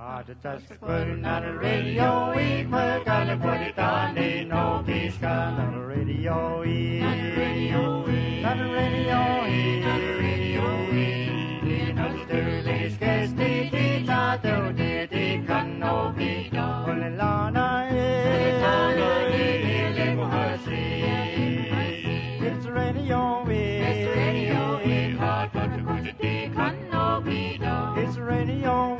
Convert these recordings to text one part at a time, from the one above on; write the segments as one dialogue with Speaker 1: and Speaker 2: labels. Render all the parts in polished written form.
Speaker 1: Just putting on the radio, we put on the put it on, they know this kind of radio, on the radio, on the radio, on the radio, in the Sterling's case, they did not do, they can no be done. Only Lana is, it's radio, it's radio, it's hard, but the good they can no be done. It's radio,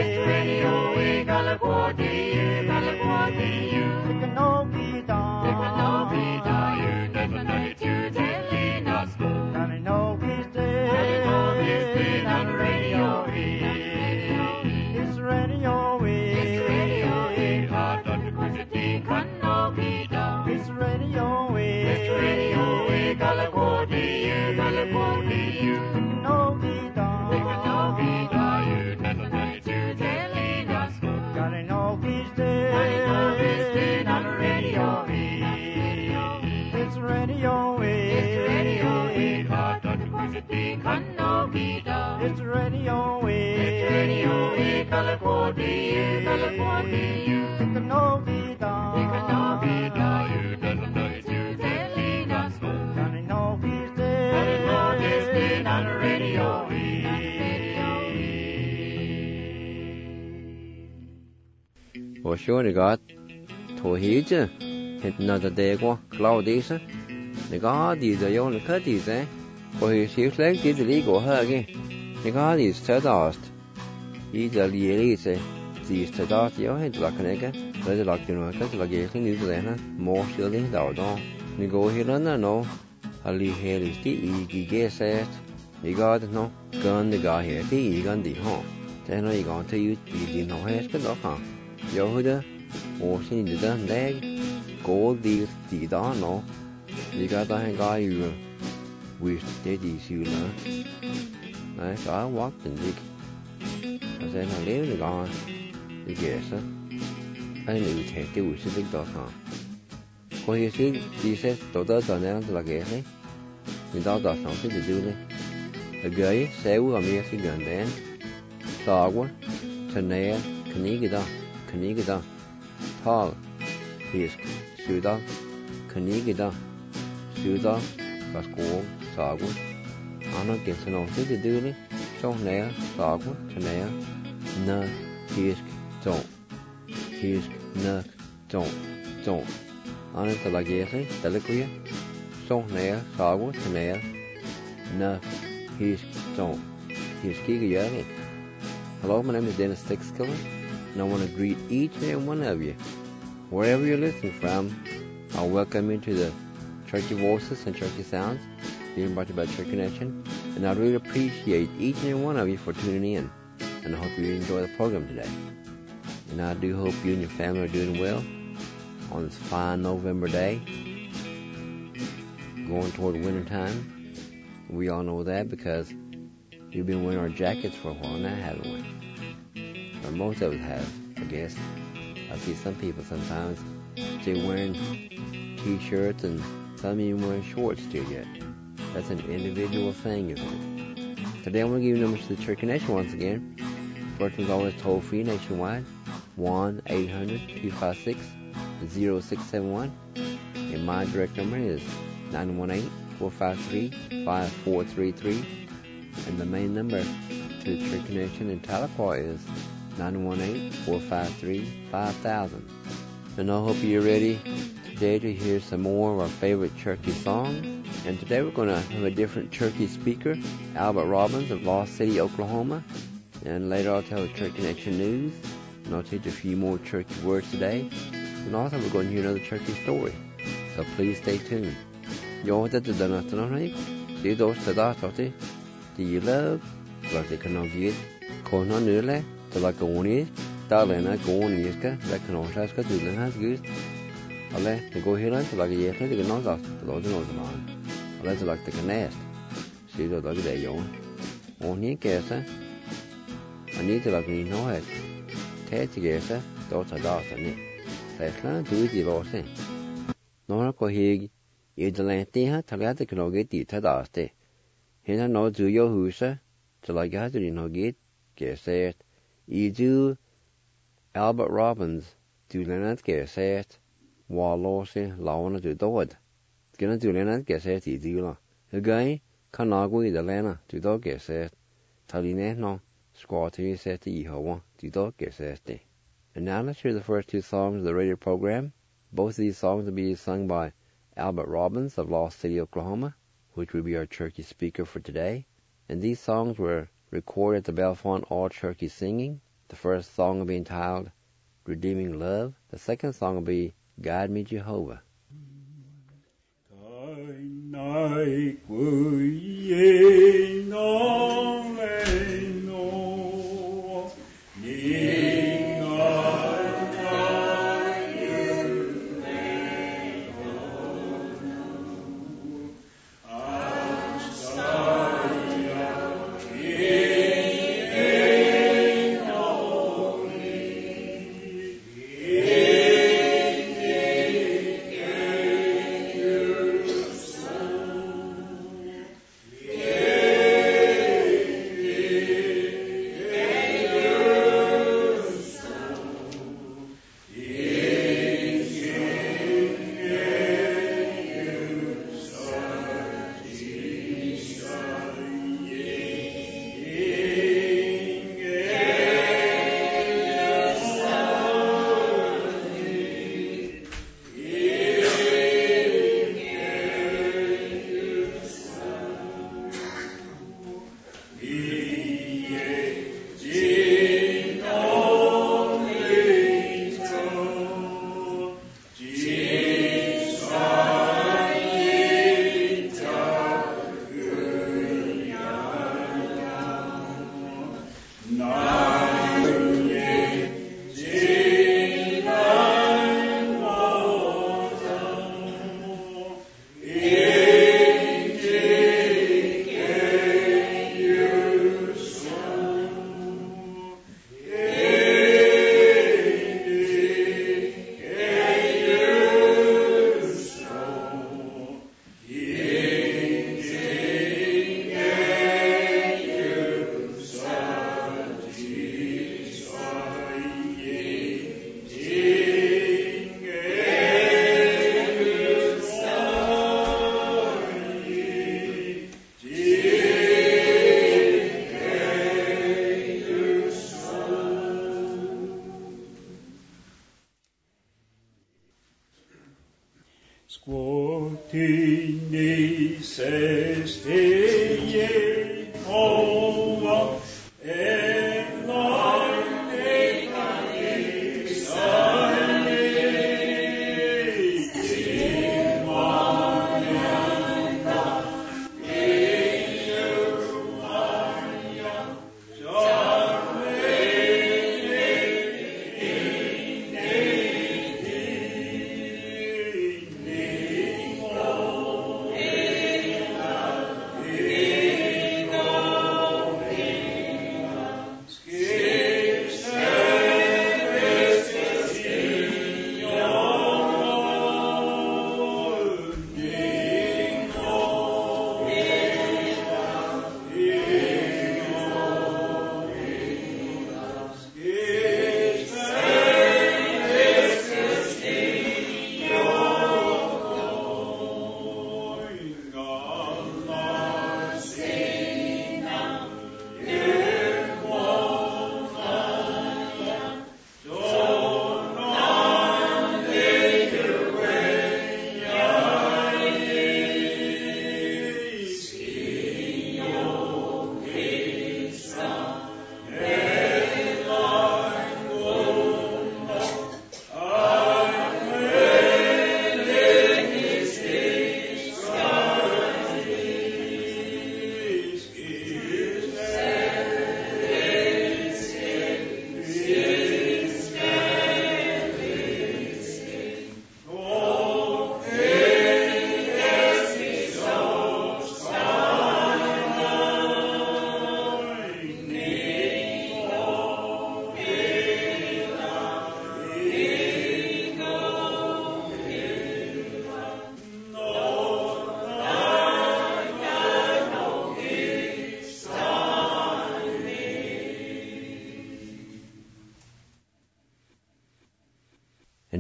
Speaker 1: California, California, it can no be done. It can no be done. You never know it, you telling us. And I know he's dead. And I know he's dead on the radio. It's radio. It's radio. Hard on the good it can no be done. It's radio. It's radio. California, California, it can no be done. It can no be done. You never know it, you telling us. God, I know he's dead. I know he's dead on the radio. It's radio. It's radio. Hard on the good it can no be done. It's radio. It's radio. California, California, it can no be done. It can no be done. You never know it, you telling us. God, I know he's dead. I know he's dead on the radio.
Speaker 2: Og sjøen gat to hije hitna da dego Claudisa ne ga di da jo ne ka di ze ko hi slag di li go hage ne ga di stadast I da li se di stadast jo het la kanega da la kino ka la ge ni du na mo shili da do ne go hirana no ali heri sti I gi set ne ga no gun de ga he ti gun di ho te no I ga te yu di no he ka do ha Yehuda, Ocean did that leg, gold deal, the no. You got that guy you with daddy's you learn. I walked and dig. I said, I live the gone. The guess, I knew take the wish of the doctor. For you see, he says, Dodas are now the lagay. Without that something to do. A guy, say, we are missing and then. Dogwa, Tanea, Kanigida. Kanigida, Tal, Hisk, Suda, Kanigida, Suda, Basko, Sagu, Anna gets an office to do it, so Nea, Sagu, Tanea, Na, Hisk, don't, Hisk, Na, don't, Anna the Lagese, Deliquia, so Nea, Sagu, Tanea, Na, Hisk, don't, Hiskiga. Hello, my name is Dennis Stickskiller. And I want to greet each and every one of you. Wherever you're listening from, I'll welcome you to the Churchy Voices and Churchy Sounds, being brought to you by Church Connection. And I really appreciate each and every one of you for tuning in. And I hope you enjoy the program today. And I do hope you and your family are doing well on this fine November day, going toward winter time. We all know that because we've been wearing our jackets for a while now, haven't we? Or most of us have, I guess. I see some people sometimes, they're wearing t-shirts and some even wearing shorts still yet. That's an individual thing, isn't it? Today I'm going to give you numbers to the Church Connection once again. First one's always toll-free nationwide, 1-800-256-0671. And my direct number is 918-453-5433. And the main number to the Church Connection in Tahlequah is 918-453-5000. And I hope you're ready today to hear some more of our favorite churchy songs. And today we're going to have a different churchy speaker, Albert Robbins of Lost City, Oklahoma. And later I'll tell the Church Connection news. And I'll teach a few more churchy words today. And also we're going to hear another churchy story. So please stay tuned. Do you love? Like they can get corner nule to like a one Darlena go on Yiska, like an Oshaska to the has good. I'll let the go here to like a year, they can knock off the Lord knows the man. I'll let like the nest. See the dog day on. Only guess, I need to like me know it. Ted together, daughter daughter knit. Say, do it, you lost it. No, go here, you the land there, Talata can get the Tadaste. Here no do your hooser, till I got it in her gate, guess it. You do Albert Robbins du Leonard Gesset Wallose Launa du Dodd. Gonna du Leonard Gesset I Dula. A guy Kanagui the Lena du Dog Gesset. Taline no Squatty set I Hoa du Dog Gesset. And now let's hear the first two songs of the radio program. Both of these songs will be sung by Albert Robbins of Lost City, Oklahoma, which will be our Cherokee speaker for today. And these songs were recorded at the Bellefonte All Cherokee Singing. The first song will be entitled Redeeming Love. The second song will be Guide Me Jehovah.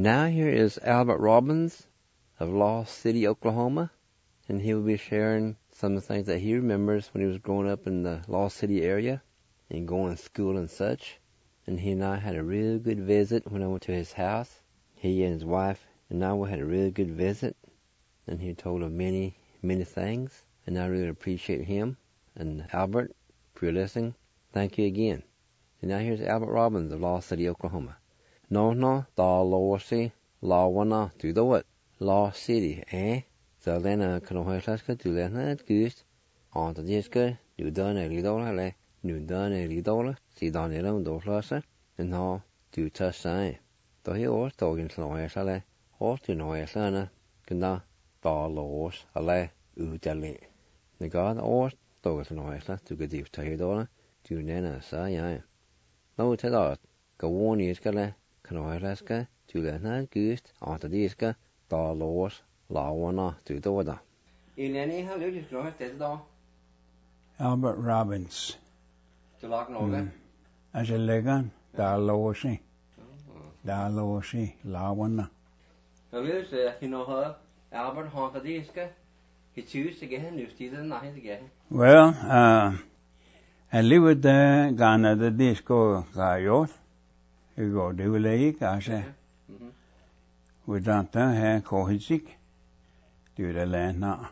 Speaker 2: And now here is Albert Robbins of Lost City, Oklahoma, and he will be sharing some of the things that he remembers when he was growing up in the Lost City area and going to school and such. And he and I had a real good visit when I went to his house. He and his wife and I had a really good visit, and he told of many, many things, and I really appreciate him. And Albert, for your listening, thank you again. And now here's Albert Robbins of Lost City, Oklahoma. No, da losi, la wana, do the what? Lost City, eh? So then, kanohoislaska, do lena at gust, on the diska, do done a lidola, le, do done a lidola, see down the long door flosser, and now, do touch sign. So he was talking to Noesale, or to Noeslana, Gna, da los, ale, utale. The god or talking to Noesla, to get deep to do nena, say, no, tell out, go on, iskale, kanohoislaska, do lena gust, on the diska, da los, la wana, do the wada. In any how you just go
Speaker 3: Albert Robbins.
Speaker 2: To lock no
Speaker 3: As a legan, da losi. Da losi, la wana.
Speaker 2: Well, you know her, Albert Honkadiska, he chose to get him new steeds and nothing to get him.
Speaker 3: Well, I live with the Ghana the disco Gayot. You go to Lake, I say. We don't have Kohitsik. Do the land now.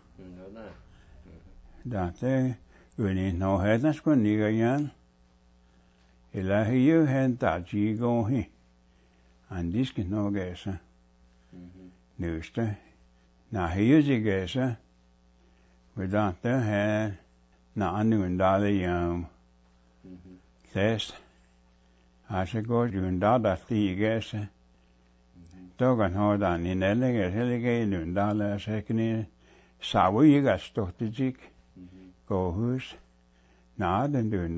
Speaker 3: Don't we need no head, that's when you again. Ilahi, you had that you go here. And this can no guess. Newster. Now here's a guess. We don't have not doing dollar test. I should go doing dollar the guess. Dogan hold on in elegant doing dollar second. So you got stuck to jig. Go who's not and doing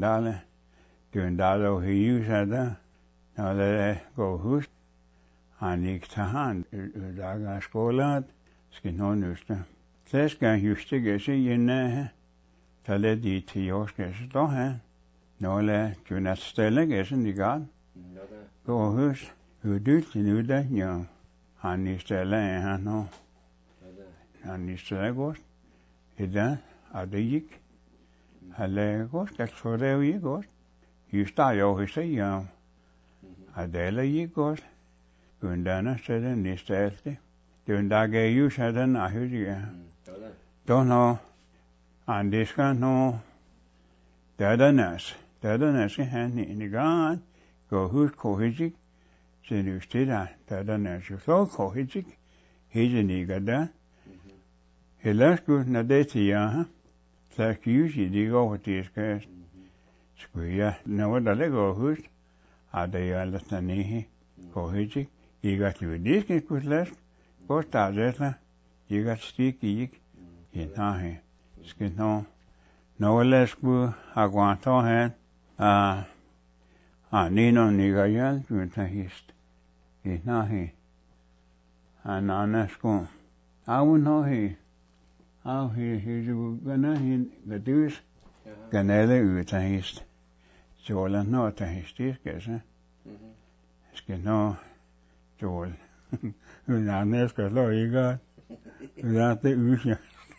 Speaker 3: dollar he used that. Now let go who's. Han gick till hand ur dagens skolan, skin hon uste. Så ska han just sig inne, ta det dit till jag ska stå här. Nåle kunna ställa gäsen i gång. Gå hus, hur dyrt nu det, ja. Han i stället han och. Han i stället går. Idag, det gick. Eller går, det så det gick går. Just där jag hur säger jag. Det gick går. Undana said this Thursday. Dundage you said an ahuja. Don't know. And this can know. Dadanas hand in the God. Go who's cohesic. Said you stay that. Dadanas you so cohesic. He's an igada. He left good na detia. Like usually go with these guys. Square. No, the Lego who's. Are they all the Tanihi? Cohesic. You got to this get good less. Go start that. You got sticky in Nahi. Skin no less good. I want to hand. Nino Nigayan, you hist. In Nahi. And on that school. I wouldn't know he. How he's gonna the deuce. Ganelle ut hist. Jolan not a histis, guess. Skin no. Joel. Now next you got without the usual.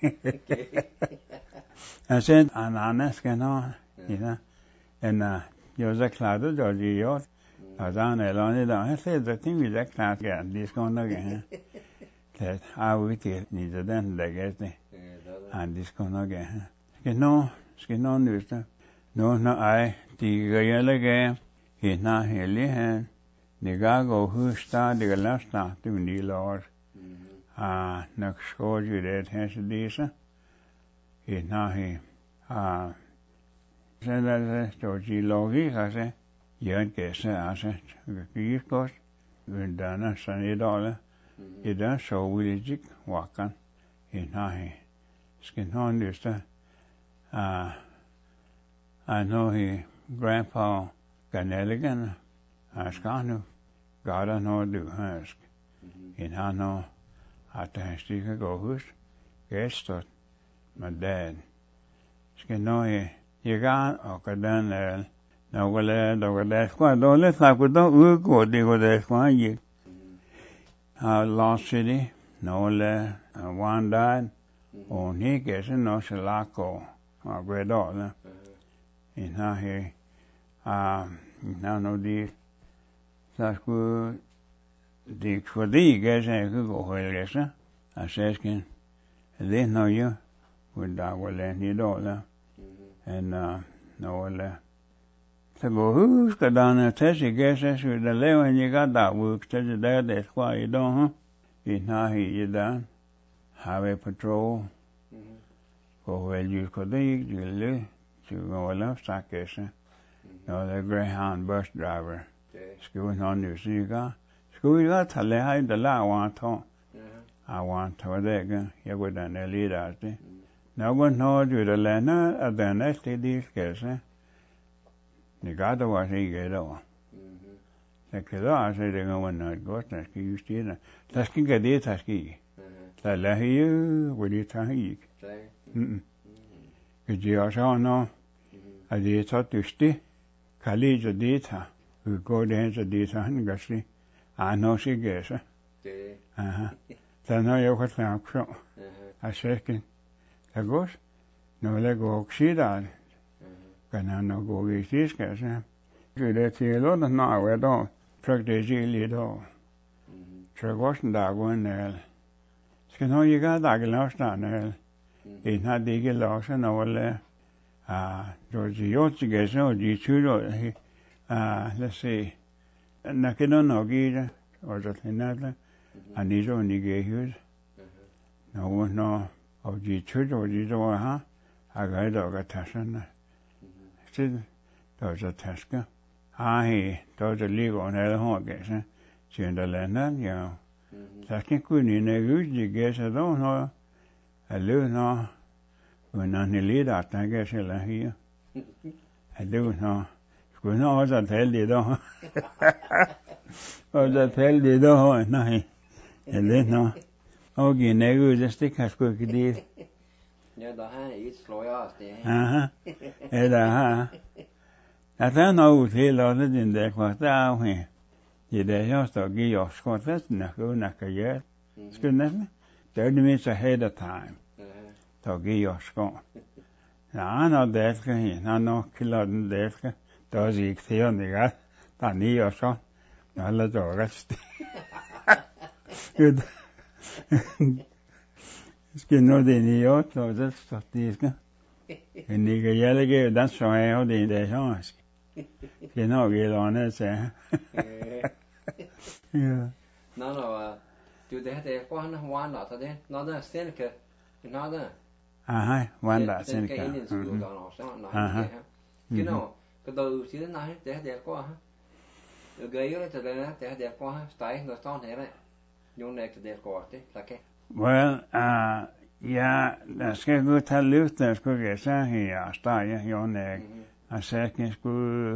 Speaker 3: I said, and honest can on, you know, and you're the cloud of Georgie yacht. I was on a long down. I said, the thing with that cloud again, this going again. That I would get neither than the guest, and this going again. Skin on news. No, I, the real again, he's not hilly hand. Nigago who started the last night to me, Lord. Next score you did, has a decent. He's not he. Said that Georgie Logie, I said, you guess I said, you got, you're done a sunny dollar. You done so with a jig walking. He's not he. Skin on this. I know he, Grandpa Ganelligan, Askanu. God I know do ask. In I know at the stick go who's guest my dad. Skin no you got or done there. Now well there, that's quite don't let like we don't go there for you. Lost City, Nola, Wandad, og Nikke, så nå så lako, og Gredal, in her, nå de, så skulle de fordi jeg kunne gå og læse, og så skal det nå jo, hvor der var lidt i dag, og Nola, så gå husk, at der er til sig gæse, så der lever en ikke der ud, så det der det skal i dag, i her i der, Highway Patrol, gå vel just på det ikke, det lød, så gå og lave stakkæse, når der Greyhound bus driver, skulle han nu sige, skulle jeg tage lære i det lager, jeg var det ikke, jeg var den lidt af det. Nogen har jo det lande, at den næste de skal se. Det gør det også ikke et år. Det kan da også det går noget godt, der skal justere. Der skal ikke det, der skal. Der lader jo, hvor det tager ikke. Det er også noget, at det er så dystigt. Kan lide det her. Vi går det hen, så det tager han kan se. Nå siger så. Så når jeg kan snakke så. Jeg siger ikke. Det går. Når jeg går og siger det. Kan han nok gå i stiske, så. Det er til London, når jeg da. Prøv det sige lidt over. Så jeg går sådan der går en al. Skal nå ikke have dag lavstand. En har det ikke lavst, når jeg lader. Så det er jo til så, og de tyder. Lad os se. Når kan du nok i det. Og så til natten. Han er så ikke i hus. Når og de tyder, og de så her. Jeg gør det også tasserne. Så der er så tasker. Der er så lige og alle hårgæsser. Siden der lander, ja. Der skal kunne en ud, de gæsser der noget. Jeg løb noget. Men han er lidt af, der gæsser eller her. Jeg løb noget. Skulle nå også tale det der. Og så tale det der. Nej. Jeg løb noget. Og en ud, det stikker sgu ikke det.
Speaker 2: Ja, der har et sløjer det.
Speaker 3: Aha. Ja, der har. Jeg tager noget til, og det er den der kvart af her. Det der jeg står og giver os skort næsten, når jeg unakker hjælp. Skal næsten? Det er det mindst ahead of time. Så giver os skort. Ja, når det skal her, når kilder den det skal. Der er ikke til at det er. Der er 9 og så. Når alle der rest. Skal nå det 9 år, så det står det skal. Men det kan jeg ikke, den så jeg jo det der så. Skal nok gælde andet, sagde ja.
Speaker 2: Nå, du det her, det er for han har vandret, så det, når der er stænke, når der.
Speaker 3: Aha, vandret stænke.
Speaker 2: Det skal ind i skolen også, når han det her. Genau, kan du sige, nej, det her, det er for her. Du gør jo det til det her, det er for her, steg, der står her, jo ikke det er for det, okay.
Speaker 3: Well, ja, der skal gå til løft, der skulle jeg sige her, steg, jo ikke. Og så skal jeg skulle,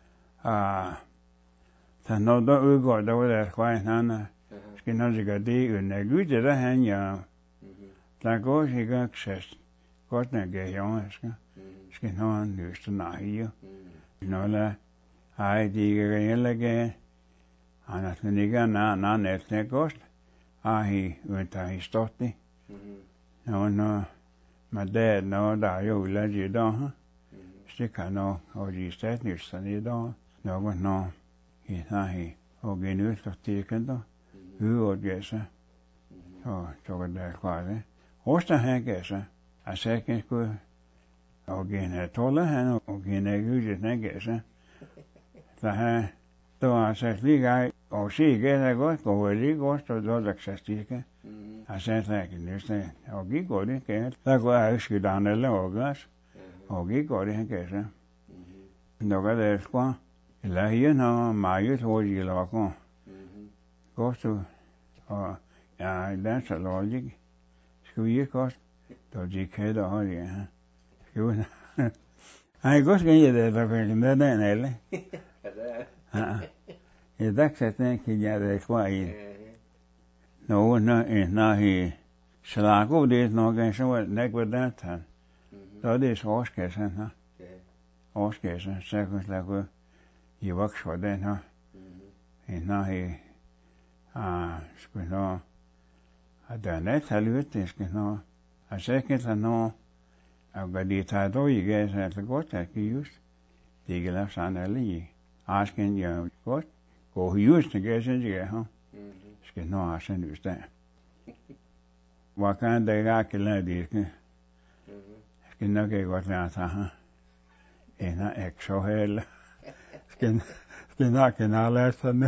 Speaker 3: så når der udgår, der var der skrevet han, skal når det gør det, og når Gud det der han, ja, der går ikke access, godt nok er jo, skal når han løste nej her. Når der, det ikke reelt ikke, han har slet ikke en næsten godt, uden der er stået det. Når der er jo ladet i dag, det kan nå, og de statsnæsterne i dag, når i dag, og genudståstikken der, udårgæsser, så kan der klare det. Roster han gæsser, og sækken skulle, og genatolde han, og genagudgæsser gæsser. Der var så lige og se gæsser godt, og lige godt, og der er stastikken. Og sækken næste, og gik godt det gæt. Der går jeg ikke skyde andre lavgæs. Og gik godt det, han kan sige. Nå kan det sgu. Eller her når meget hurtigt i lakken. Godt du. Og ja, den så logik. Skal vi ikke godt? Da de kæder har det, ja. Skal vi? Ej, godt skal jeg det, der kan med den alle. Ja. I dag sætter jeg kan jeg det sgu i. Nå, når he slager det nok, så var det ikke været der. Så er det så årskassen her. Årskassen, så kan jeg lade i voks for den her. Når Squino, a danet halutis, Squino, a second and no, I've got the title you guys at the got that you use. The glass on the lee, asking you what, go who used to get in here, huh? Squino, I send you that. What kind they got killed, Squino, get what that, huh? In an exo hell. Squino can all that, and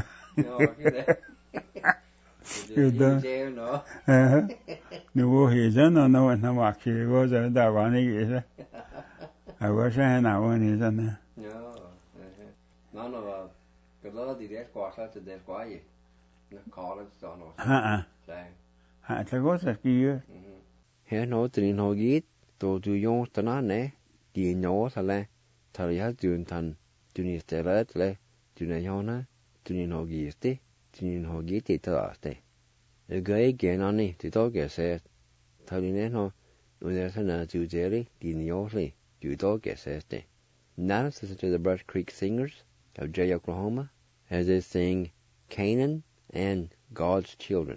Speaker 3: no, he's in or no, and no, actually, was that one is. I was saying that one is in there.
Speaker 2: None of us. Because all the dead quarter to dead quiet. The college son or
Speaker 3: I was a few years.
Speaker 2: Here no tin ho git to do yon tanane. The no tale. Talia duntan. Dunis terret le. Dunayona. Dunin ho gisti. Dunin ho giti taraste. The guy again on it. The dog said. Talineno. When there's an to jelly. The neosly. You dog says. Now listen to the Brush Creek Singers of Jay, Oklahoma, as they sing Canaan and God's Children.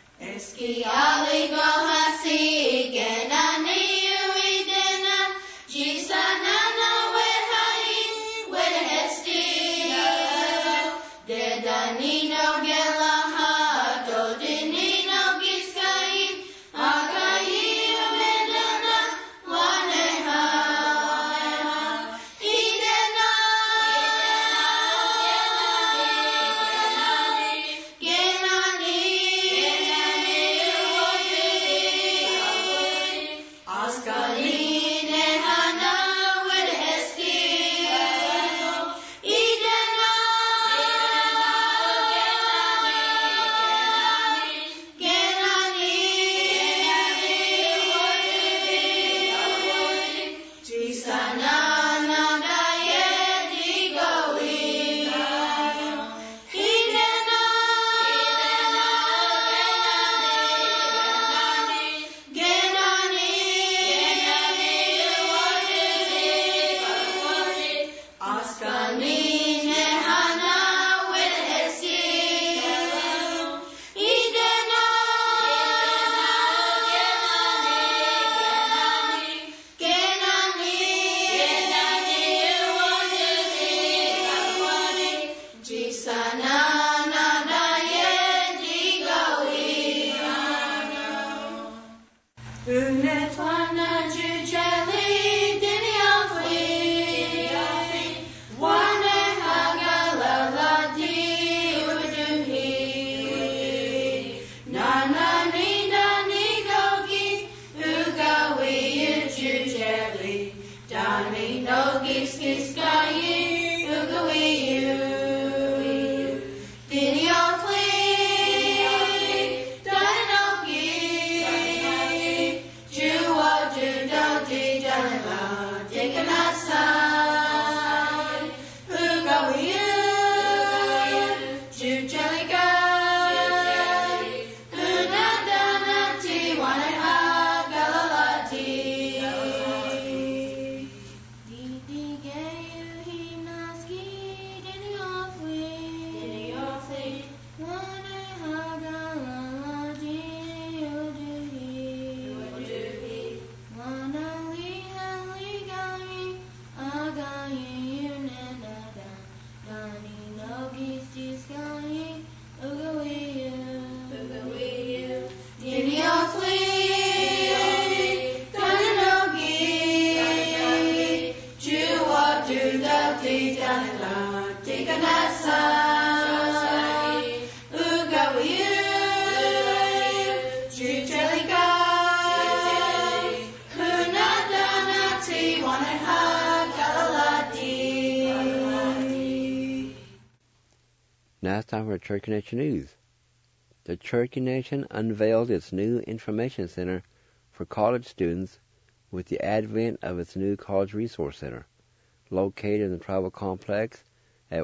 Speaker 2: Now it's time for Cherokee Nation News. The Cherokee Nation unveiled its new information center for college students with the advent of its new College Resource Center, located in the Tribal Complex at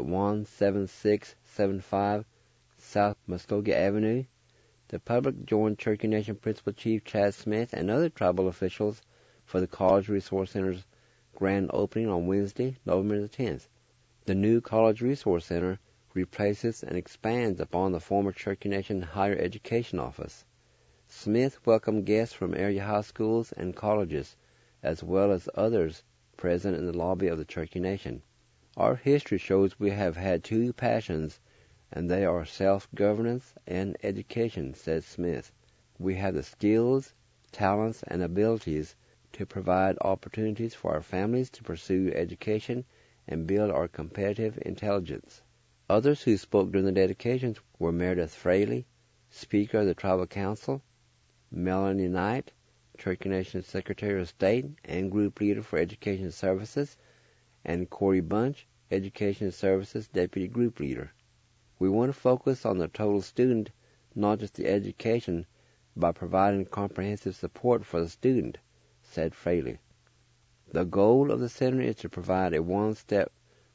Speaker 2: 17675 South Muskogee Avenue. The public joined Cherokee Nation Principal Chief Chad Smith and other tribal officials for the College Resource Center's grand opening on Wednesday, November the 10th. The new College Resource Center replaces and expands upon the former Cherokee Nation Higher Education Office. Smith welcomed guests from area high schools and colleges, as well as others present in the lobby of the Cherokee Nation. Our history shows we have had two passions, and they are self-governance and education, said Smith. We have the skills, talents, and abilities to provide opportunities for our families to pursue education and build our competitive intelligence. Others who spoke during the dedications were Meredith Fraley, Speaker of the Tribal Council, Melanie Knight, Cherokee Nation Secretary of State and Group Leader for Education Services, and Corey Bunch, Education Services Deputy Group Leader. We want to focus on the total student, not just the education, by providing comprehensive support for the student, said Fraley. The goal of the center is to provide a one-stop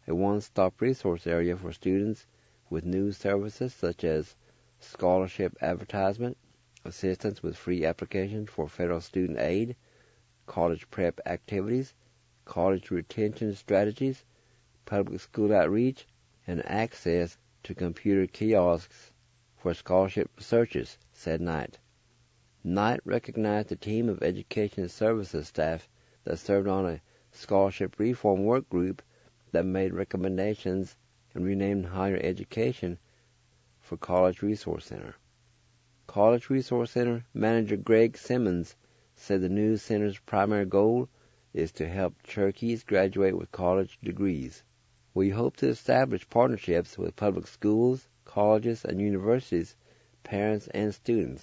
Speaker 2: resource area for students with new services such as scholarship advertisement, assistance with free applications for federal student aid, college prep activities, college retention strategies, public school outreach, and access to computer kiosks for scholarship searches, said Knight. Knight recognized the team of education services staff that served on a scholarship reform work group that made recommendations and renamed higher education for College Resource Center. College Resource Center manager Greg Simmons said the new center's primary goal is to help Cherokees graduate with college degrees. We hope to establish partnerships with public schools, colleges, and universities, parents, and students.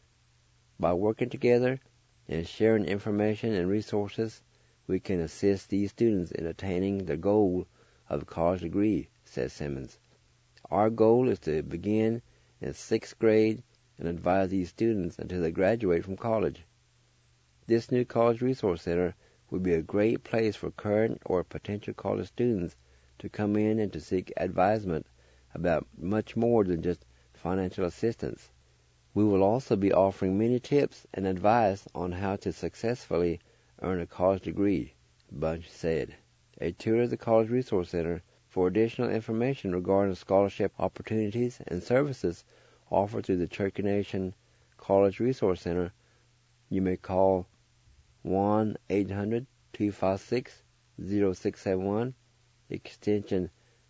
Speaker 2: By working together and sharing information and resources, we can assist these students in attaining the goal of a college degree, said Simmons. Our goal is to begin in 6th grade and advise these students until they graduate from college. This new College Resource Center would be a great place for current or potential college students to come in and to seek advisement about much more than just financial assistance. We will also be offering many tips and advice on how to successfully earn a college degree, Bunch said. A tour of the College Resource Center for additional information regarding scholarship opportunities and services offered through the Cherokee Nation College Resource Center, you may call 1-800-256-0671, extension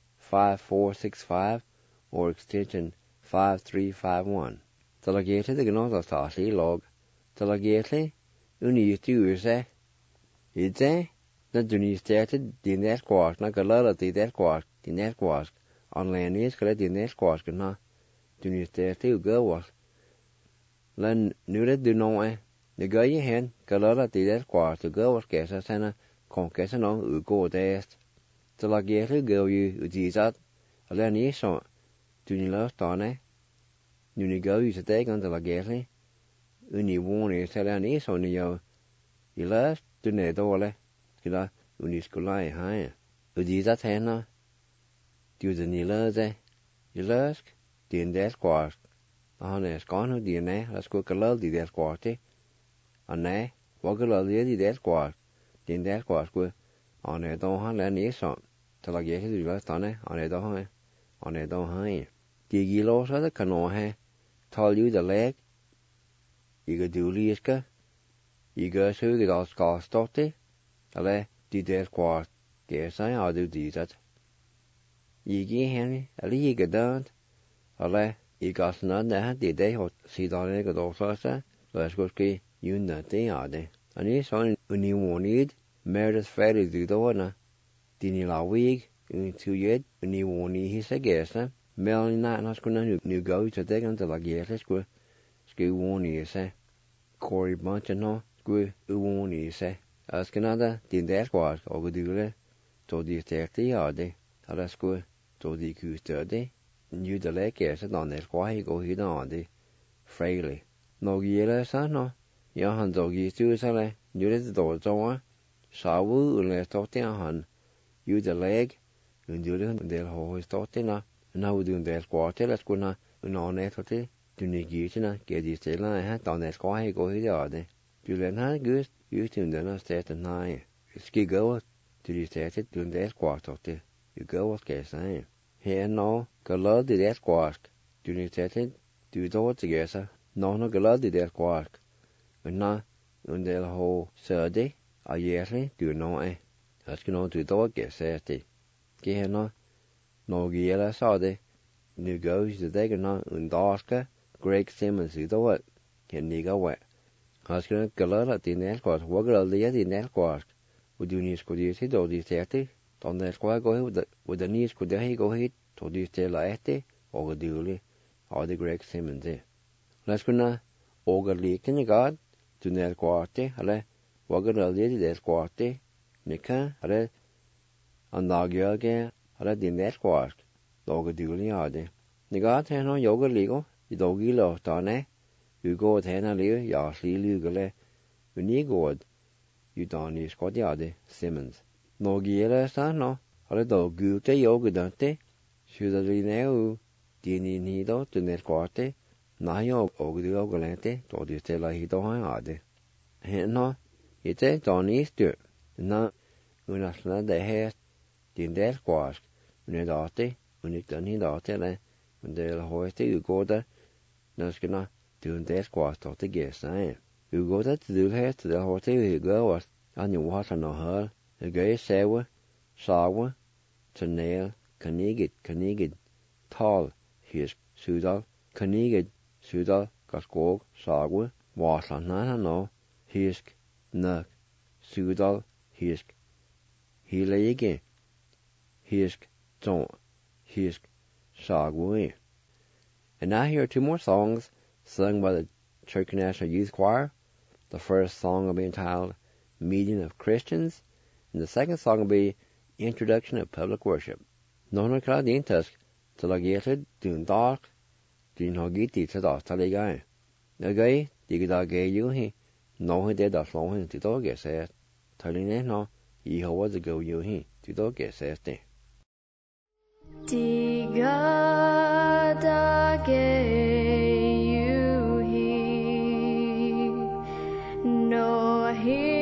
Speaker 2: 5465, or extension 5351. Talagete de gnos astasi log. Talagete unistuuse. Idze na dunisterte dinet quask na galala dinet quask on landis kala dinet quask na dunisterte ugawas. Lan nure dunoe. The guy hen galala dinet quask ugawas kesa sana konkesa no ugo dest. Talagete go you udizat. Alanisson dunila stane. Nu go you today on the lagete. Uni warning Selani on your last to Nedole. Killa uniscolai high. Udizat henna. Do the Nilase. Ilask, the indes quast. On a scorn of DNA, let's go color the death quality. A nay, walk a lot the death quast. The indes quast on a don land is on. Till I get to the last on a don high. The gilos of the canoe. Told you the leg. You could do Liska. You go through the all scar stotty. Ale, the death quart. Guess I'll do that. You get Henry, a league a done. Ale, you got none that the day or see the leg of those first. Let's go ski, you know they are there. And it's only when you won't need. Meredith Fraley do the one. Didn't la week, into yet, when you won't need his guess. Melanie Knight has gone new go to take until I guess let's go. Ski won't you say. Corey Bunch and no, go, won't you say. As Canada, did that squad, or go do it. So the 30 are they. Let's go. So the Q 30. You the leg yes, on that squad, he go hit on the Fraley. No yellow son, no. Your hands are used to it, you let the door so. Sawu, unless talking on. You the leg, and you the whole talking. Now we're doing that squad, let's go now. On that, to negate, get this tail I had on that squad, he go hit on the. You let her good. You tune the last at the night. Ski go to the state doing that quarter. You go what can say. He no galad di det quark. Du ni tetin du do tigesa. No galad di det quark. Na undel ho sade a yerli du no e. Askino du do geseti. Ge no giela sade. Nu goes the degana undaska Greg Simmons du do it. Ken niga we. Askino galad di net quark. Wagal di net quark. Udu ni skodi do di teti. Dan det qua go with the knees could he go hit to this tell ete or duly or the Greg Simmons. Let's go na ogar leaking god to net quarte, ale wagar lady des quarte, nika, ale andagioge, ale the net quart, dog duly ade. Nigat heno yoga ligo, the doggy lo tane, you go at hena liu, yasli lugale, unigod, you don is quadiade, Simmons. No giela sa no, ale do gulte yoga dante, sudadineu, dini nido to net quarte, na yo ogdio galente, to di stella hito hade. No, ite don easter, na unasna de he, din der quart, unidate, unitanidate le, undel hoete ugoda, naskina, dun der quart to the gesa. Ugoda to do he to the hote ugo was, and you water no her. The gay sewa, sawa, nail, canigid, tall, his sudal, canigid, sudal, gaskog, sawa, wasla nana no, hisk, nuk, sudal, hisk, hilaige, hisk, ton, hisk, sawa. And now here are two more songs sung by the Church National Youth Choir. The first song will be entitled Meeting of Christians, and the second song will be Introduction of Public Worship. Nona Kradintusk, Talagated, Dun Dark, Din Hogiti to the Taligai. Nagay, Digidagay Yuhi, no he did a flowing to dog get said. Taline no, ye was a go Yuhi, to dog get said.
Speaker 4: Digadagay Yuhi, no he.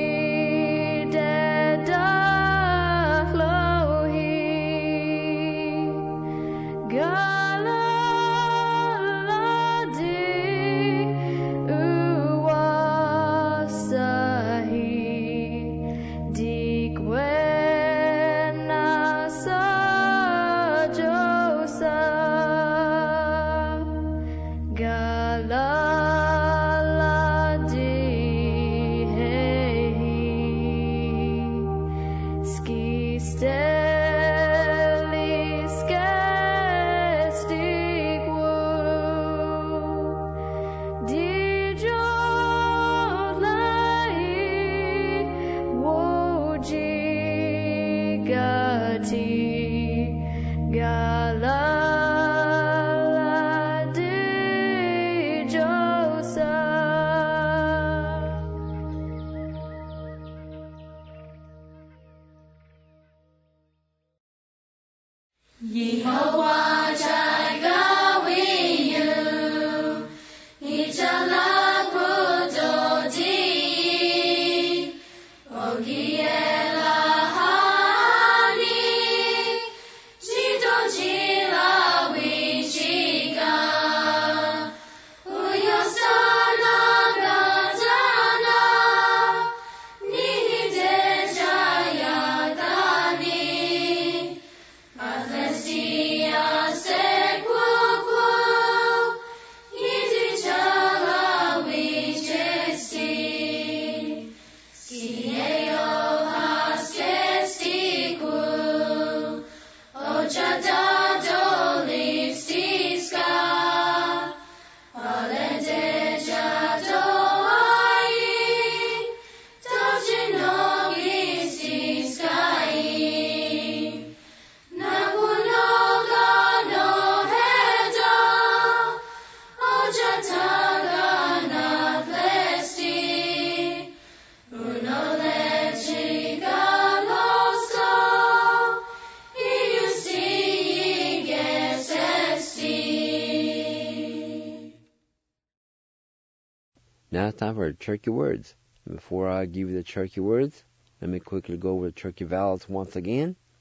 Speaker 2: Now it's time for Turkey words. Before I give you the Turkey words, let me quickly go over the Turkey vowels once again.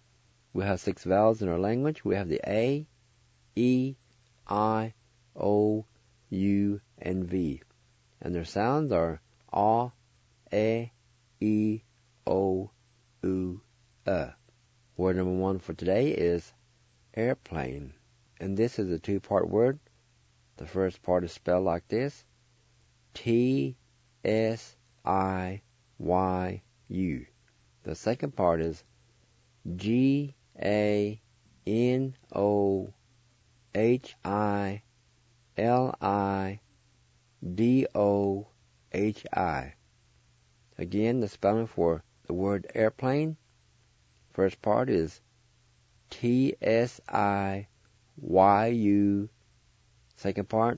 Speaker 2: We have 6 vowels in our language. We have the A, E, I, O, U, and V. And their sounds are A, E, O, U, Word number 1 for today is airplane. And this is a 2-part word. The first part is spelled like this: T-S-I-Y-U. The second part is G-A-N-O-H-I-L-I-D-O-H-I. Again, the spelling for the word airplane. First part is T-S-I-Y-U. Second part,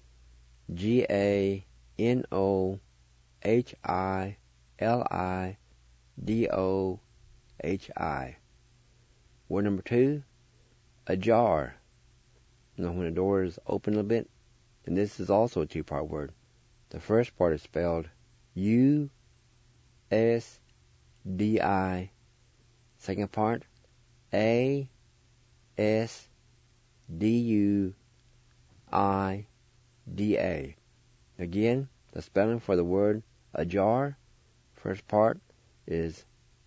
Speaker 2: G-A-N-O-H-I-L-I-D-O-H-I. Word number 2, ajar. You know, when a door is open a little bit, and this is also a 2-part word. The first part is spelled U-S-D-I. Second part, A-S-D-U-I-D-A. Again, the spelling for the word ajar. First part is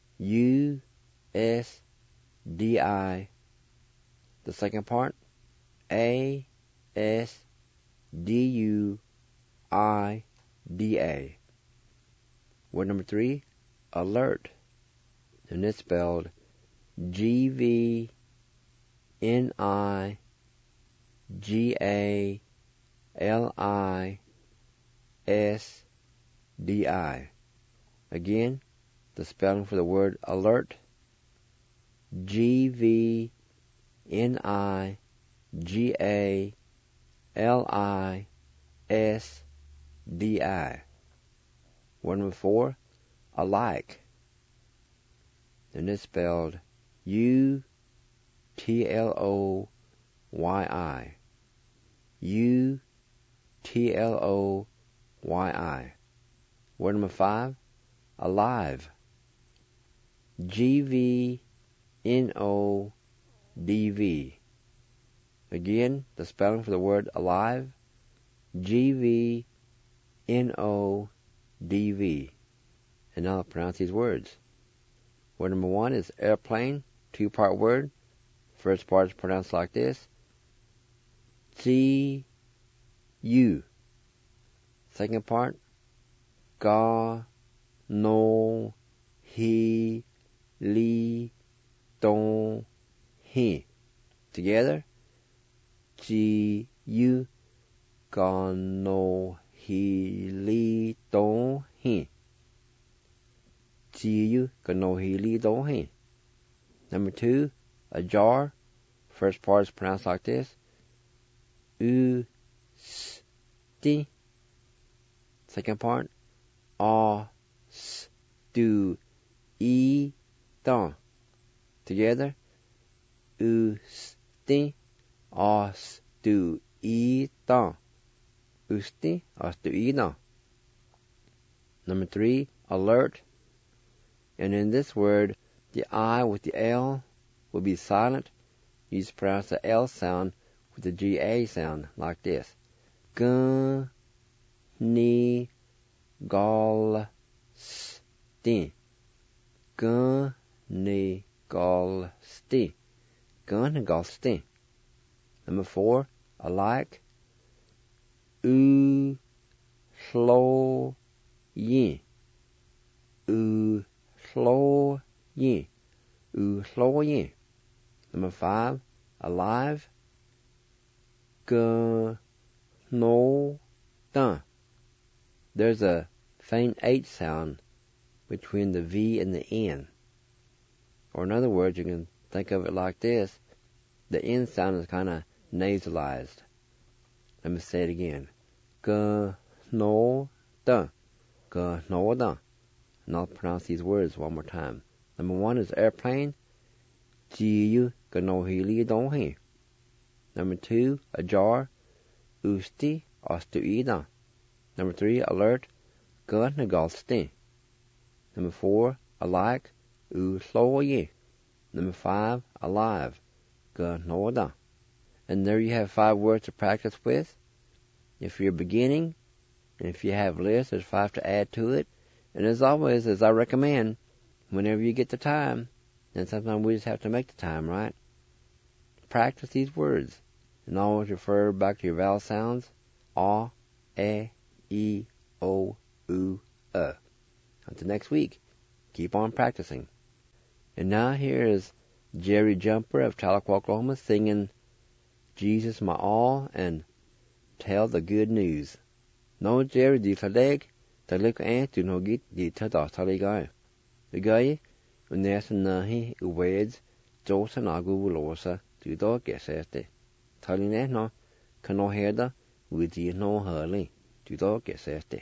Speaker 2: U-S-D-I. The second part, A-S-D-U-I-D-A. Word number 3, alert. And it's spelled G-V-N-I-G-A-L-I-S-D-I. Again, the spelling for the word alert: G-V-N-I-G-A-L-I-S-D-I. Word number 4, alike. And it's spelled U-T-L-O-Y-I. U-T-L-O-Y-I. Word number 5, alive. G-V-N-O-D-V. Again, the spelling for the word alive: G-V-N-O-D-V. And now I'll pronounce these words. Word number 1 is airplane, 2-part word. First part is pronounced like this: C-U. Second part, Ga-no-he-li-don-he. Together, G-U, Ga-no-he-li-don-he. G-U, Ga-no-he-li-don-he. Number 2, ajar. First part is pronounced like this: U-S-T. Second part, A-S-Du-E-don. Together, U-S-T, A-S-Du-E-don. U-S-T, A-S-Du-E-don. Number 3, alert. And in this word, the I with the L will be silent. You just pronounce the L sound with the G-A sound like this: Gun-ni-gal-sti. Gun-ni-gal-sti. Gun-ni-gal-sti. Number 4, alike. U-hlo-yin. U-hlo-yin. U-hlo-yin. Number 5, alive. Gun-no-dun. There's a faint H sound between the V and the N. Or in other words, you can think of it like this: the N sound is kind of nasalized. Let me say it again: Gun-no-dun. Gun-no-dun. And I'll pronounce these words one more time. Number 1 is airplane. G-U, Ga-no-he-li-don-he. Number 2, ajar. U-S-T, A-S-Du-E-don. Number 3, alert. Gun-ni-gal-sti. Number 4, alike. U-hlo-yin. Number 5, alive. Ganoda. And there you have 5 words to practice with. If you're beginning, and if you have lists, there's 5 to add to it. And as always, as I recommend, whenever you get the time, and sometimes we just have to make the time, right? Practice these words. And always refer back to your vowel sounds. A, E, O, U, E. Until next week, keep on practicing. And now here is Jerry Jumper of Tahlequah, Oklahoma, singing Jesus My All and Tell the Good News. No Jerry di Taleg, Taleg and to no get the Tada Taligai. The guy, when there's nahi uweds, Josan Agu Losa, to dog guess este. Taline no, cano herda, with you no hurly, to dog guess este.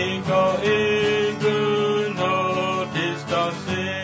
Speaker 1: Ika iku no distase.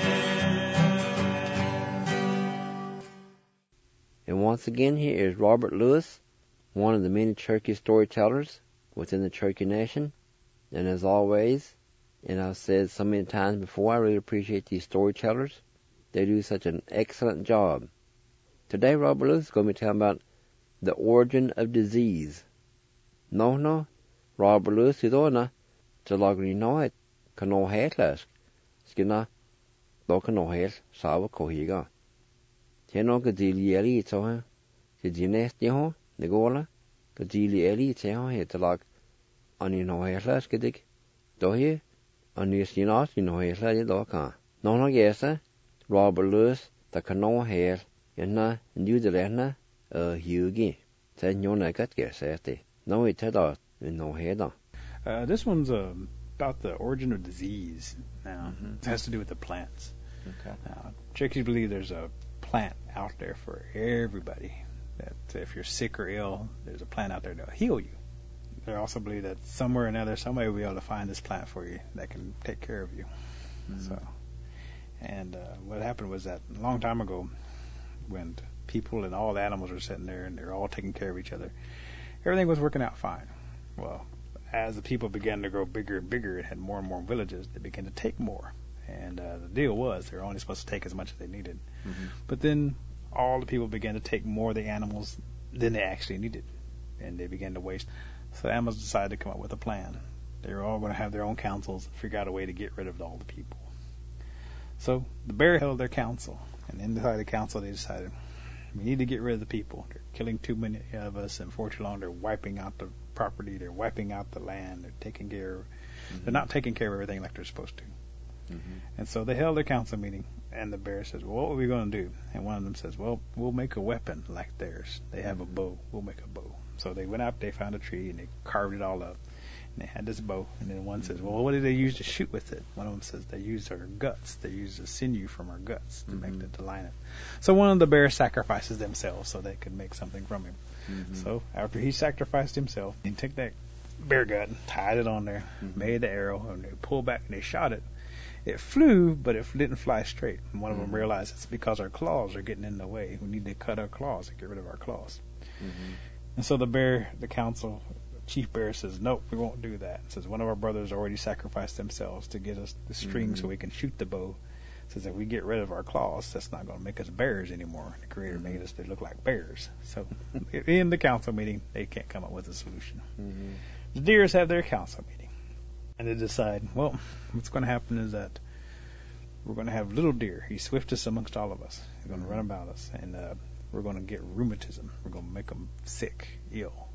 Speaker 2: And once again, here is Robert Lewis, one of the many Cherokee storytellers within the Cherokee Nation. And as always, and I've said so many times before, I really appreciate these storytellers. They do such an excellent job. Today, Robert Lewis is going to be talking about the origin of disease. No, Robert Lewis is on to logri no it kano headless. Skina do kano head sawa kohiga. Teno gadili eli to the dinest ho, the gola, gadili eli to he to log on you know headless gadig. Do he? On you see not, you know headless doka. No, yes, Robert Lewis, the kano head, and New Zealand, Hughie. Said you know, got guess, no, it had out, no head on.
Speaker 5: This one's about the origin of disease. Now, it has to do with the plants.
Speaker 2: Okay.
Speaker 5: Now, Cherokees believe there's a plant out there for everybody. That if you're sick or ill, there's a plant out there that'll heal you. They also believe that somewhere or another, somebody will be able to find this plant for you that can take care of you. So, and what happened was that a long time ago, when people and all the animals were sitting there and they're all taking care of each other, everything was working out fine. Well, as the people began to grow bigger and bigger and had more and more villages, they began to take more. And the deal was they were only supposed to take as much as they needed. But then all the people began to take more of the animals than they actually needed. And they began to waste. So the animals decided to come up with a plan. They were all going to have their own councils and figure out a way to get rid of all the people. So the bear held their council. And inside the council they decided, we need to get rid of the people. They're killing too many of us, and for too long they're wiping out the property, they're wiping out the land, they're taking care of, they're not taking care of everything like they're supposed to. And so they held their council meeting, and the bear says, well, what are we going to do? And one of them says, well, we'll make a weapon like theirs. They have a bow. We'll make a bow. So they went out, they found a tree, and they carved it all up. And they had this bow. And then one says, well, what did they use to shoot with it? One of them says they used our guts. They used the sinew from our guts to make it, to line it. So one of the bears sacrifices themselves so they could make something from him. So after he sacrificed himself, he took that bear gut and tied it on there, made the arrow, and they pulled back and they shot it. It flew, but it didn't fly straight. And one of them realized it's because our claws are getting in the way. We need to cut our claws and get rid of our claws. And so the council, Chief Bear says, nope, we won't do that. Says one of our brothers already sacrificed themselves to get us the string so we can shoot the bow. Says if we get rid of our claws, that's not going to make us bears anymore. The Creator made us to look like bears. So in the council meeting, they can't come up with a solution. The deers have their council meeting. And they decide, well, what's going to happen is that we're going to have little deer. He's swiftest amongst all of us. He's going to run about us. And we're going to get rheumatism. We're going to make them sick, ill.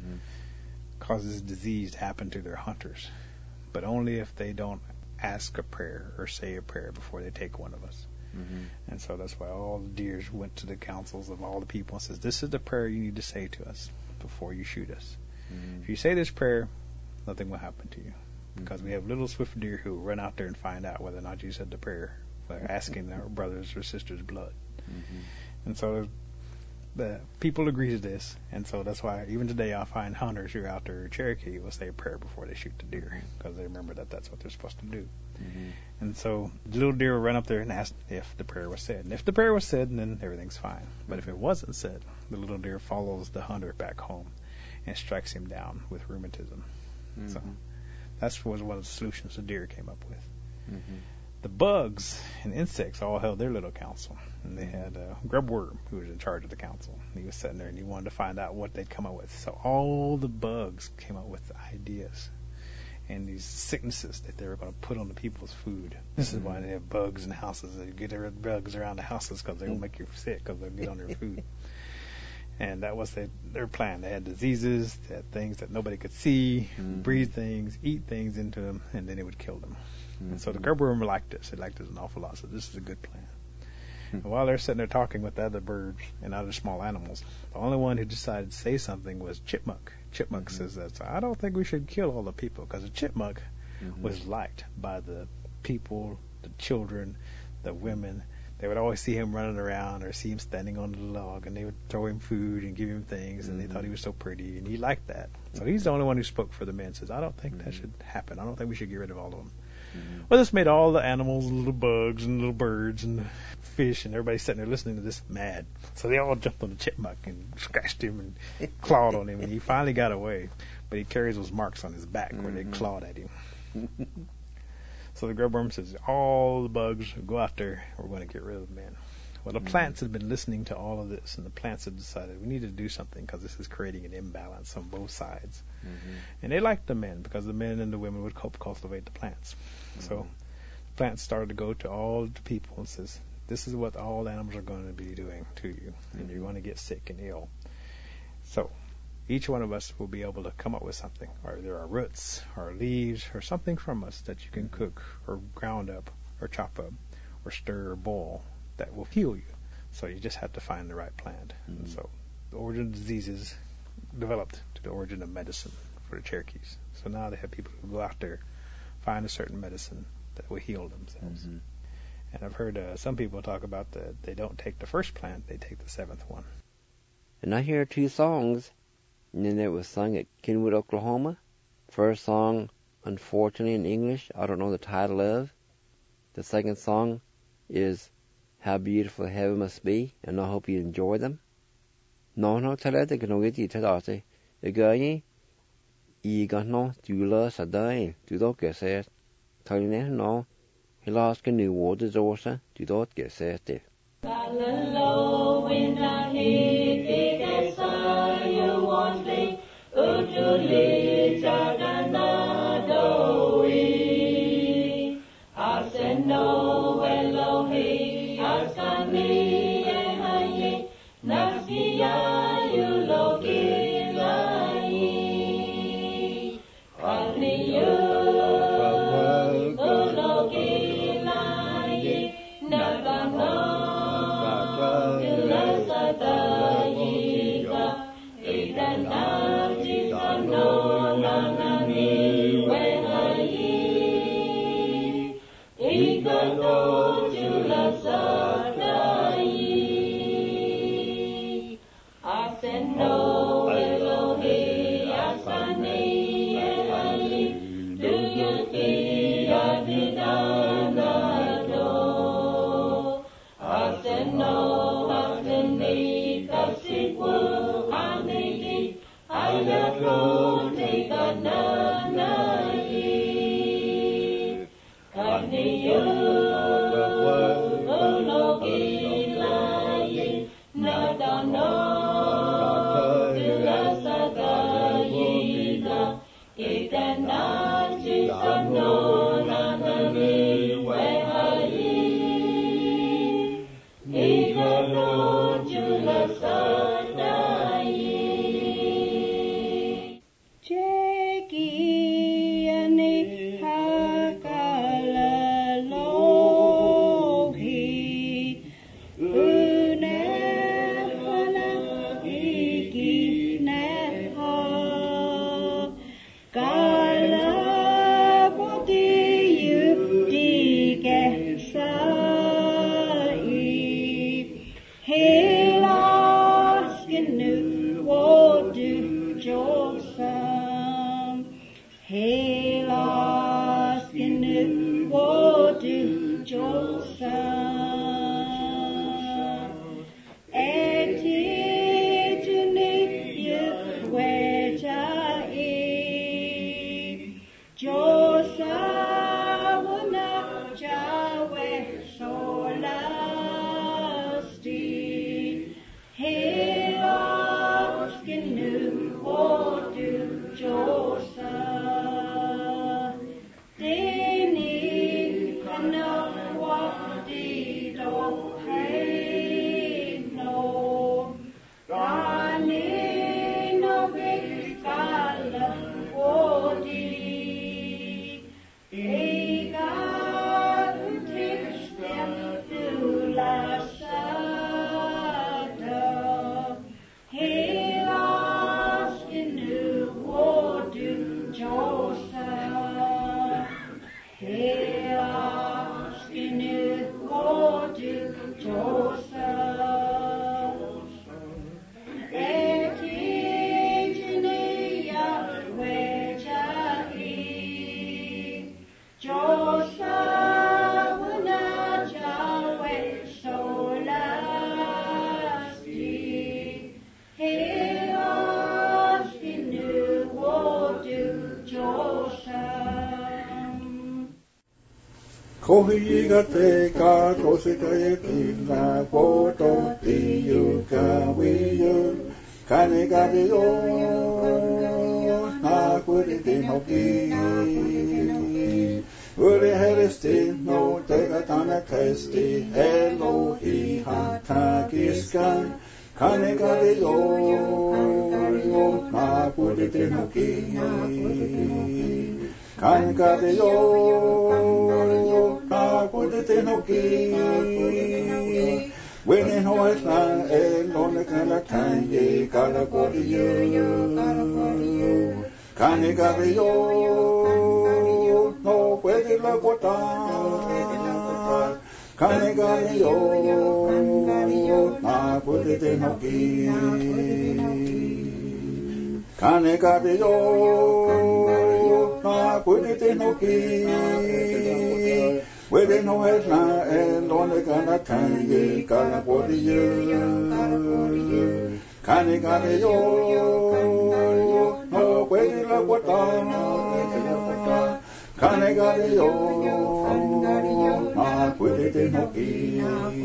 Speaker 5: Causes disease to happen to their hunters. But only if they don't ask a prayer or say a prayer before they take one of us. And so that's why all the deers went to the councils of all the people and says, this is the prayer you need to say to us before you shoot us. If you say this prayer, nothing will happen to you. Because we have little swift deer who run out there and find out whether or not you said the prayer by asking their brothers or sisters' blood. And so the people agree to this, and so that's why even today I find hunters who are out there, Cherokee, will say a prayer before they shoot the deer, because they remember that that's what they're supposed to do. And so the little deer will run up there and ask if the prayer was said. And if the prayer was said, then everything's fine. But if it wasn't said, the little deer follows the hunter back home and strikes him down with rheumatism. So that was one of the solutions the deer came up with. The bugs and insects all held their little council. And they had Grubworm, who was in charge of the council. He was sitting there and he wanted to find out what they'd come up with. So all the bugs came up with ideas and these sicknesses that they were going to put on the people's food. This is why they have bugs in houses. They get rid of bugs around the houses because they will make you sick because they'll get on your food. And that was their plan. They had diseases, they had things that nobody could see, breathe things, eat things into them, and then it would kill them. And so the Grubworm liked this. They liked this an awful lot. So this is a good plan. And while they're sitting there talking with the other birds and other small animals, the only one who decided to say something was Chipmunk. Chipmunk says that, I don't think we should kill all the people, because a chipmunk was liked by the people, the children, the women. They would always see him running around or see him standing on the log, and they would throw him food and give him things, and they thought he was so pretty, and he liked that. So he's the only one who spoke for the men. Says, I don't think that should happen. I don't think we should get rid of all of them. Well, this made all the animals, and little bugs, and little birds, and fish, and everybody sitting there listening to this mad. So they all jumped on the chipmunk and scratched him and clawed on him, and he finally got away. But he carries those marks on his back where they clawed at him. So the grubworm says, all the bugs go out there, we're going to get rid of the men. Well, the plants had been listening to all of this, and the plants had decided we need to do something because this is creating an imbalance on both sides. And they liked the men because the men and the women would cultivate the plants. So the plants started to go to all the people and says, this is what all animals are going to be doing to you, and you're going to get sick and ill. So each one of us will be able to come up with something, or there are roots or leaves or something from us that you can cook or ground up or chop up or stir or boil that will heal you. So you just have to find the right plant. And so the origin of diseases developed to the origin of medicine for the Cherokees. So now they have people who go out there, find a certain medicine that will heal themselves. And I've heard some people talk about that they don't take the first plant, they take the seventh one.
Speaker 2: And I hear 2 songs, and then it was sung at Kenwood, Oklahoma. First song, unfortunately in English, I don't know the title of. The second song is How Beautiful Heaven Must Be, and I hope you enjoy them. No, talete que no get you tadate. The guy, you got no, you lost a day, you don't get it. Taline no, he lost a new waters also, you don't get it.
Speaker 6: Jackie and the Hakala
Speaker 3: Kohi ga te ka kosika e tina poto tiu ka wiu kane ga te o na kuri te hoki uri heristi no te ka tana testi elo I hata kiskan kane ga te o na kuri te hoki kane ga te o na kuri te hoki when in hoes na e lona kana tanye kala kori you kane ga te o no puede la kota kane ga te o na kuri te hoki kane ga te o na kuri te hoki wede no es na en donde kana tanye kana kori you kane ga te o no puede la kota kane ga te o na kuri te hoki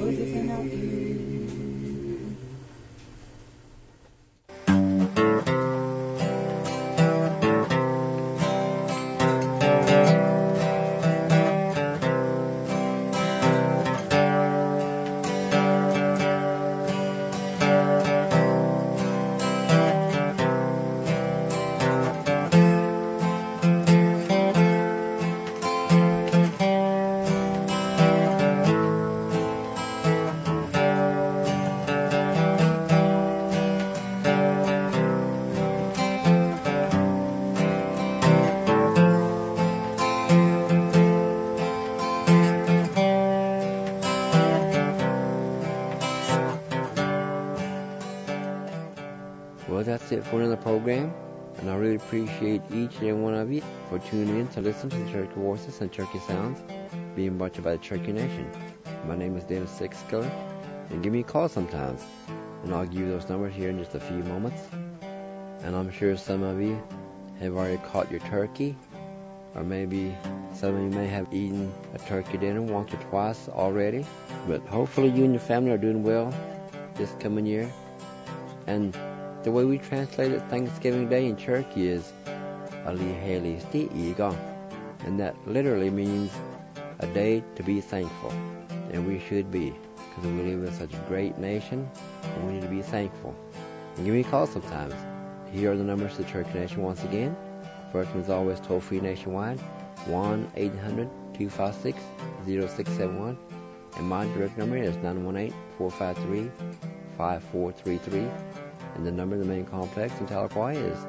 Speaker 2: Well, that's it for another program, and I really appreciate each and every one of you for tuning in to listen to the Cherokee Voices and Cherokee Sounds being brought to you by the Cherokee Nation. My name is Dennis Sixskiller, and give me a call sometimes, and I'll give you those numbers here in just a few moments. And I'm sure some of you have already caught your turkey, or maybe some of you may have eaten a turkey dinner once or twice already, but hopefully you and your family are doing well this coming year. And the way we translated Thanksgiving Day in Cherokee is Aliheli Sti Iga, and that literally means a day to be thankful. And we should be, because we live in such a great nation, and we need to be thankful. And give me a call sometimes. Here are the numbers to the Cherokee Nation once again. First one is always toll-free nationwide, 1-800-256-0671. And my direct number is 918-453-5433. And the number of the main complex in Tahlequah is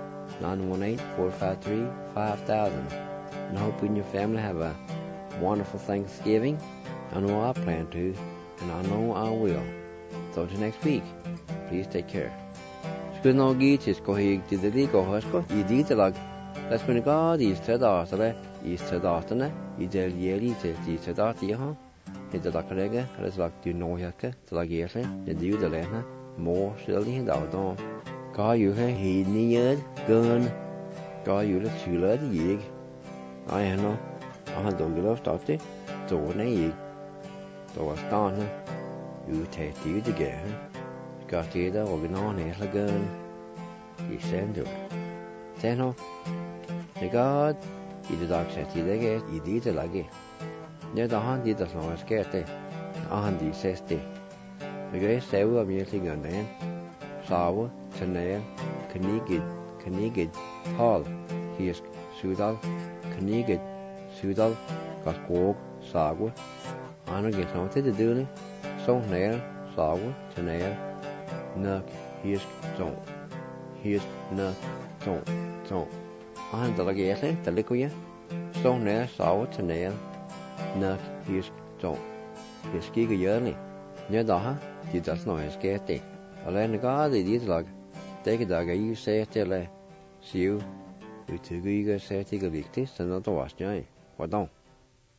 Speaker 2: 918-453-5000. And I hope you and your family have a wonderful Thanksgiving. I know I plan to, and I know I will. So until next week, please take care. Skulle nå gitis ko hig til det like høsko I ditelag. Let's when God is treddatale I treddatene I del jeli til de treddati ha. Det da kollega, det slag du nå hekke til lag jese, det du det lene. More silly dog don. Ga you he near gun. Ga you the chula yig. I know. I don't get off started. So when I so was done. You take you to get got the other or on a gun. He sent to her. Then ho. The God he the dog said he get he did the lagi. Near the hand did the song scared. I hand says the great several music on then. Sour, Chanel, Knigid, Tall, Hisk, Sudal, Knigid, Sudal, Gaskog, Sagu. I don't get something to do. So nail, Sagu, Chanel, Nuck, Hisk, Zone. Hisk, Nuck, Zone. I had the legation, the liquid. So nail, Sagu, Chanel, Nuck, Hisk, Zone. Hisk, yearly. Near the ha, did that no escape. Alene God, it is like take a dog, you say till see you. We took you say take a victis and not was joy. What don't?